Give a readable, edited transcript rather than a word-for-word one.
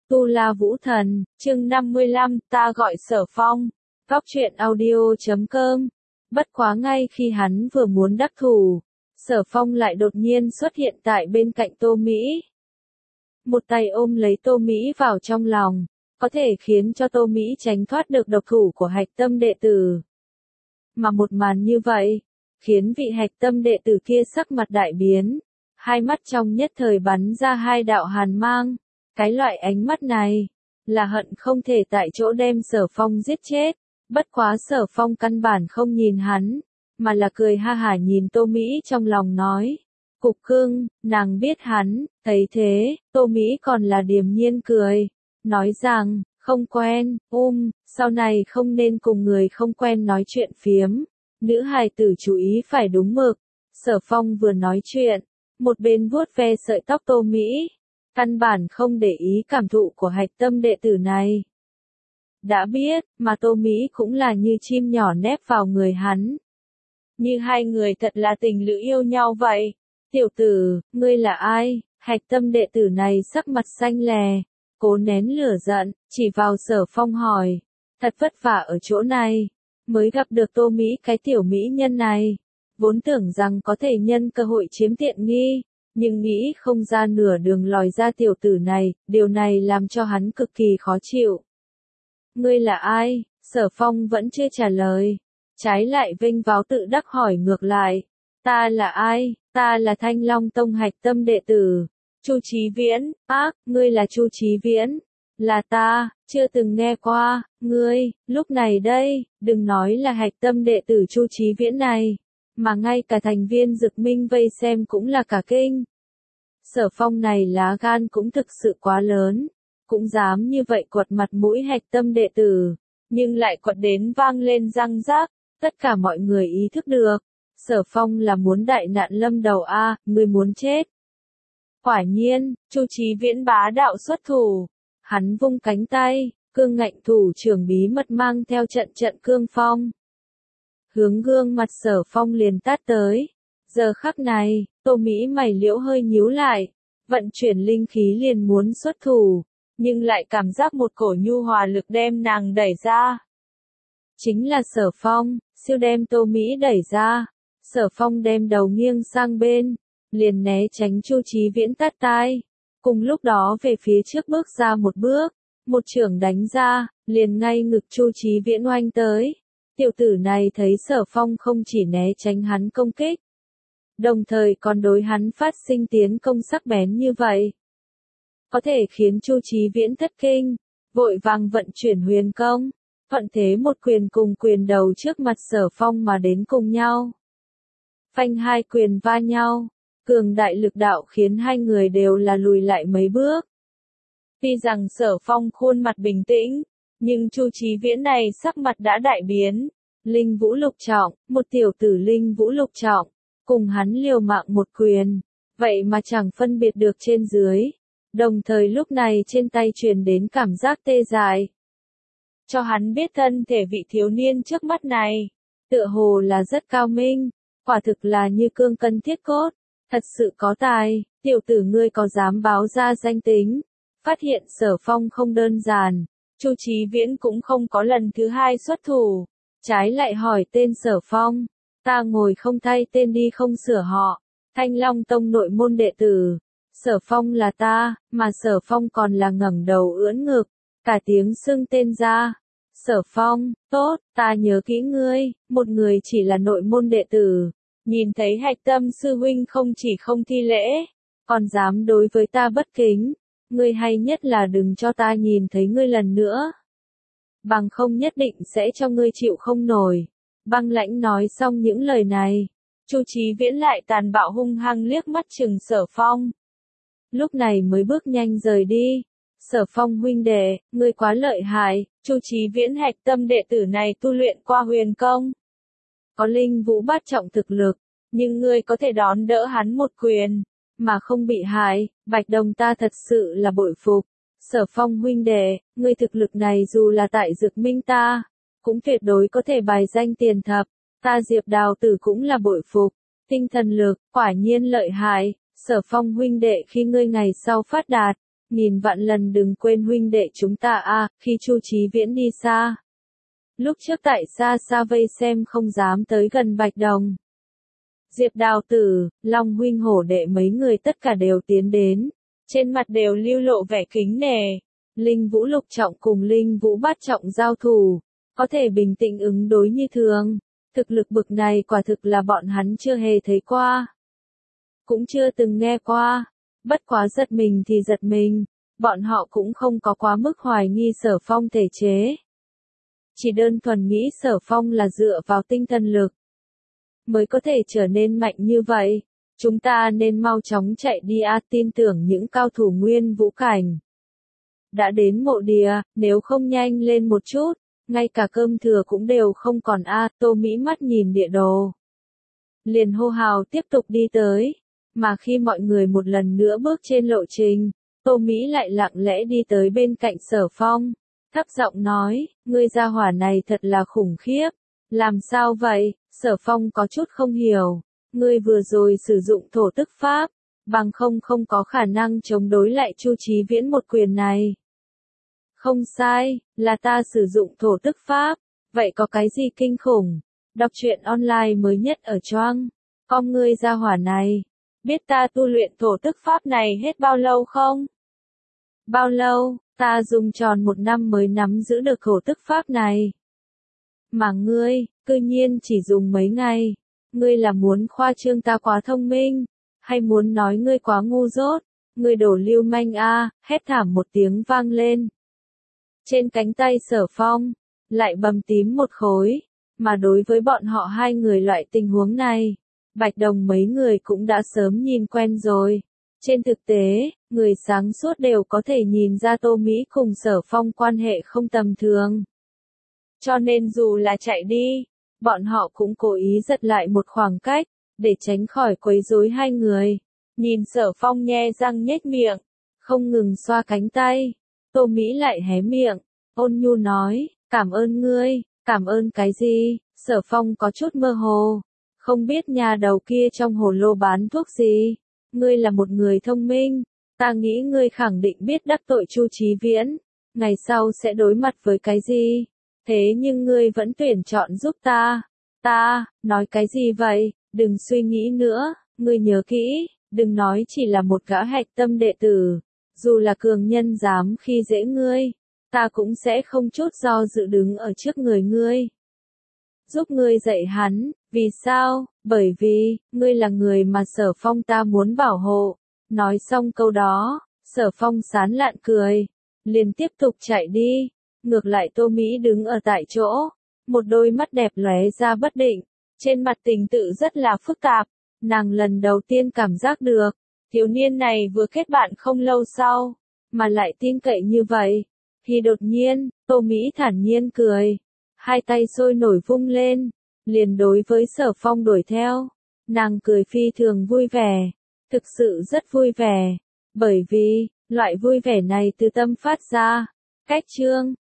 Tu La Vũ Thần, chương 55, ta gọi Sở Phong. Góc truyện audio.com. Bất quá ngay khi hắn vừa muốn đắc thủ, Sở Phong lại đột nhiên xuất hiện tại bên cạnh Tô Mỹ. Một tay ôm lấy Tô Mỹ vào trong lòng, có thể khiến cho Tô Mỹ tránh thoát được độc thủ của hạch tâm đệ tử. Mà một màn như vậy, khiến vị hạch tâm đệ tử kia sắc mặt đại biến, hai mắt trong nhất thời bắn ra hai đạo hàn mang. Cái loại ánh mắt này, là hận không thể tại chỗ đem Sở Phong giết chết. Bất quá Sở Phong căn bản không nhìn hắn, mà là cười ha hả nhìn Tô Mỹ trong lòng nói. Cục cưng, nàng biết hắn, thấy thế, Tô Mỹ còn là điềm nhiên cười, nói rằng, không quen, sau này không nên cùng người không quen nói chuyện phiếm. Nữ hài tử chú ý phải đúng mực. Sở Phong vừa nói chuyện, một bên vuốt ve sợi tóc Tô Mỹ. Căn bản không để ý cảm thụ của hạch tâm đệ tử này. Đã biết, mà Tô Mỹ cũng là như chim nhỏ nép vào người hắn. Như hai người thật là tình lữ yêu nhau vậy. Tiểu tử, ngươi là ai? Hạch tâm đệ tử này sắc mặt xanh lè, cố nén lửa giận, chỉ vào Sở Phong hỏi. Thật vất vả ở chỗ này, mới gặp được Tô Mỹ cái tiểu mỹ nhân này. Vốn tưởng rằng có thể nhân cơ hội chiếm tiện nghi. Nhưng nghĩ không ra nửa đường lòi ra tiểu tử này, điều này làm cho hắn cực kỳ khó chịu. Ngươi là ai? Sở Phong vẫn chưa trả lời. Trái lại vênh váo tự đắc hỏi ngược lại. Ta là ai? Ta là Thanh Long Tông hạch tâm đệ tử. Chu Chí Viễn. Ngươi là Chu Chí Viễn. Là ta, chưa từng nghe qua. Ngươi, lúc này đây, đừng nói là hạch tâm đệ tử Chu Chí Viễn này. Mà ngay cả thành viên Dực Minh vây xem cũng là cả kinh. Sở Phong này lá gan cũng thực sự quá lớn, cũng dám như vậy quật mặt mũi hạch tâm đệ tử, nhưng lại quật đến vang lên răng rác, tất cả mọi người ý thức được, Sở Phong là muốn đại nạn lâm đầu người muốn chết. Quả nhiên, Chu Chí Viễn bá đạo xuất thủ, hắn vung cánh tay, cương ngạnh thủ trưởng bí mật mang theo trận cương phong. Hướng gương mặt Sở Phong liền tát tới. Giờ khắc này, Tô Mỹ mày liễu hơi nhíu lại, vận chuyển linh khí liền muốn xuất thủ, nhưng lại cảm giác một cổ nhu hòa lực đem nàng đẩy ra. Chính là Sở Phong, siêu đem Tô Mỹ đẩy ra. Sở Phong đem đầu nghiêng sang bên, liền né tránh Chu Chí Viễn tát tai. Cùng lúc đó về phía trước bước ra một bước, một chưởng đánh ra, liền ngay ngực Chu Chí Viễn oanh tới. Tiểu tử này thấy Sở Phong không chỉ né tránh hắn công kích, đồng thời còn đối hắn phát sinh tiến công sắc bén như vậy. Có thể khiến Chu Chí Viễn thất kinh, vội vàng vận chuyển huyền công, thuận thế một quyền cùng quyền đầu trước mặt Sở Phong mà đến cùng nhau. Phanh hai quyền va nhau, cường đại lực đạo khiến hai người đều là lùi lại mấy bước. Tuy rằng Sở Phong khuôn mặt bình tĩnh, nhưng Chu Chí Viễn này sắc mặt đã đại biến. Linh Vũ Lục Trọng, một tiểu tử Linh Vũ Lục Trọng, cùng hắn liều mạng một quyền, vậy mà chẳng phân biệt được trên dưới. Đồng thời lúc này trên tay truyền đến cảm giác tê dại. Cho hắn biết thân thể vị thiếu niên trước mắt này, tựa hồ là rất cao minh, quả thực là như cương cân thiết cốt, thật sự có tài. Tiểu tử ngươi có dám báo ra danh tính? Phát hiện Sở Phong không đơn giản, Chu Chí Viễn cũng không có lần thứ hai xuất thủ, trái lại hỏi tên Sở Phong. Ta ngồi không thay tên đi không sửa họ. Thanh Long Tông nội môn đệ tử. Sở Phong là ta, mà Sở Phong còn là ngẩng đầu ưỡn ngực, cả tiếng xưng tên ra. Sở Phong, tốt, ta nhớ kỹ ngươi, một người chỉ là nội môn đệ tử. Nhìn thấy hạch tâm sư huynh không chỉ không thi lễ, còn dám đối với ta bất kính. Ngươi hay nhất là đừng cho ta nhìn thấy ngươi lần nữa. Bằng không nhất định sẽ cho ngươi chịu không nổi. Băng lãnh nói xong những lời này, Chu Chí Viễn lại tàn bạo hung hăng liếc mắt chừng Sở Phong. Lúc này mới bước nhanh rời đi. Sở Phong huynh đệ, ngươi quá lợi hại, Chu Chí Viễn hạch tâm đệ tử này tu luyện qua huyền công. Có linh vũ bát trọng thực lực, nhưng ngươi có thể đón đỡ hắn một quyền, mà không bị hại, Bạch Đồng ta thật sự là bội phục. Sở Phong huynh đệ, ngươi thực lực này dù là tại Dực Minh ta, cũng tuyệt đối có thể bài danh tiền thập, ta Diệp Đào Tử cũng là bội phục, tinh thần lực, quả nhiên lợi hại. Sở Phong huynh đệ khi ngươi ngày sau phát đạt, nghìn vạn lần đừng quên huynh đệ chúng ta a, khi Chu Chí Viễn đi xa. Lúc trước tại xa xa vây xem không dám tới gần Bạch Đồng. Diệp Đào Tử, Long huynh hổ đệ mấy người tất cả đều tiến đến, trên mặt đều lưu lộ vẻ kính nể. Linh Vũ lục trọng cùng Linh Vũ bát trọng giao thủ, có thể bình tĩnh ứng đối như thường. Thực lực bực này quả thực là bọn hắn chưa hề thấy qua. Cũng chưa từng nghe qua. Bất quá giật mình thì giật mình, bọn họ cũng không có quá mức hoài nghi Sở Phong thể chế. Chỉ đơn thuần nghĩ Sở Phong là dựa vào tinh thần lực mới có thể trở nên mạnh như vậy. Chúng ta nên mau chóng chạy đi a, tin tưởng những cao thủ nguyên vũ cảnh đã đến mộ địa, nếu không nhanh lên một chút, ngay cả cơm thừa cũng đều không còn a. Tô Mỹ mắt nhìn địa đồ, liền hô hào tiếp tục đi tới, mà khi mọi người một lần nữa bước trên lộ trình, Tô Mỹ lại lặng lẽ đi tới bên cạnh Sở Phong, thấp giọng nói, ngươi gia hỏa này thật là khủng khiếp, làm sao vậy? Sở Phong có chút không hiểu, ngươi vừa rồi sử dụng thổ tức pháp, bằng không có khả năng chống đối lại Chu Chí Viễn một quyền này. Không sai, là ta sử dụng thổ tức pháp, vậy có cái gì kinh khủng? Đọc truyện online mới nhất ở Choang, con ngươi gia hỏa này, biết ta tu luyện thổ tức pháp này hết bao lâu không? Bao lâu, ta dùng tròn 1 năm mới nắm giữ được thổ tức pháp này. Mà ngươi, cư nhiên chỉ dùng mấy ngày, ngươi là muốn khoa trương ta quá thông minh, hay muốn nói ngươi quá ngu dốt, ngươi đổ lưu manh a, hét thảm một tiếng vang lên. Trên cánh tay Sở Phong, lại bầm tím một khối, mà đối với bọn họ hai người loại tình huống này, Bạch Đồng mấy người cũng đã sớm nhìn quen rồi. Trên thực tế, người sáng suốt đều có thể nhìn ra Tô Mỹ cùng Sở Phong quan hệ không tầm thường. Cho nên dù là chạy đi, bọn họ cũng cố ý giật lại một khoảng cách, để tránh khỏi quấy rối hai người. Nhìn Sở Phong nhe răng nhếch miệng, không ngừng xoa cánh tay, Tô Mỹ lại hé miệng, ôn nhu nói, cảm ơn ngươi, cảm ơn cái gì? Sở Phong có chút mơ hồ, không biết nhà đầu kia trong hồ lô bán thuốc gì. Ngươi là một người thông minh, ta nghĩ ngươi khẳng định biết đắc tội Chu Chí Viễn, ngày sau sẽ đối mặt với cái gì, thế nhưng ngươi vẫn tuyển chọn giúp ta. Ta, nói cái gì vậy, đừng suy nghĩ nữa, ngươi nhớ kỹ, đừng nói chỉ là một gã hạch tâm đệ tử, dù là cường nhân dám khi dễ ngươi, ta cũng sẽ không chút do dự đứng ở trước người ngươi. Giúp ngươi dạy hắn, vì sao? Bởi vì, ngươi là người mà Sở Phong ta muốn bảo hộ. Nói xong câu đó, Sở Phong sán lạn cười, liền tiếp tục chạy đi. Ngược lại Tô Mỹ đứng ở tại chỗ, một đôi mắt đẹp lóe ra bất định, trên mặt tình tự rất là phức tạp. Nàng lần đầu tiên cảm giác được, thiếu niên này vừa kết bạn không lâu sau, mà lại tin cậy như vậy. Thì đột nhiên, Tô Mỹ thản nhiên cười, hai tay sôi nổi vung lên, liền đối với Sở Phong đuổi theo. Nàng cười phi thường vui vẻ, thực sự rất vui vẻ, bởi vì, loại vui vẻ này từ tâm phát ra. Cách chương